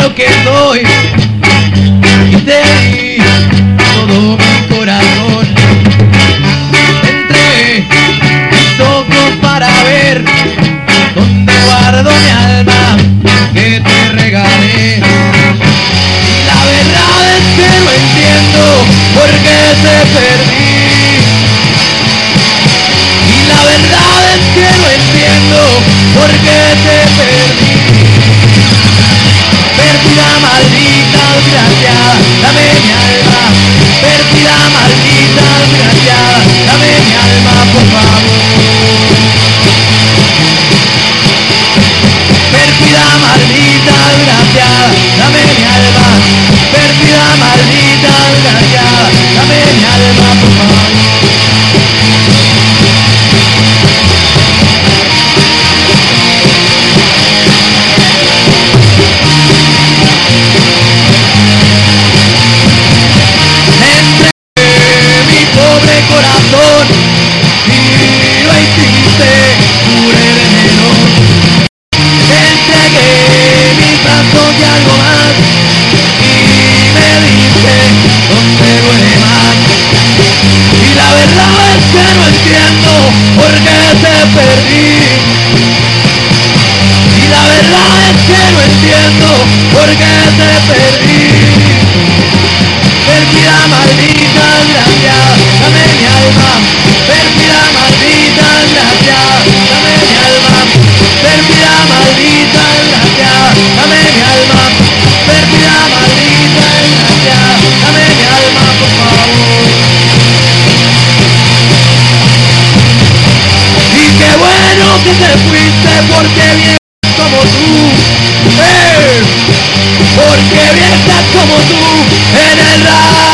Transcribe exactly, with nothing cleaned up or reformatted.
lo que soy y te di todo mi corazón. Entre mis ojos para ver dónde guardo mi alma que te regalé. Y la verdad es que no entiendo por qué te perdí. Y la verdad es que no entiendo por qué te perdí. Perdida, maldita, desgraciada, dame mi alma. Perdida, maldita, desgraciada, dame mi alma, por favor. Perdida, maldita, desgraciada, dame mi alma. Perdida, maldita, desgraciada, dame mi alma, por favor. Corazón y lo hiciste pura veneno. Te entregué mis brazos y algo más y me diste donde duele más. Y la verdad es que no entiendo por qué te perdí. Y la verdad es que no entiendo por qué te perdí. Perdida, maldita, desgraciada, dame mi alma. Perdida, maldita, desgraciada, dame mi alma. Perdida, maldita, desgraciada, dame mi alma. Perdida, maldita, desgraciada, dame mi alma, por favor. Y qué bueno que te fuiste, porque viejas como tú, eh, porque viejas como tú en el radio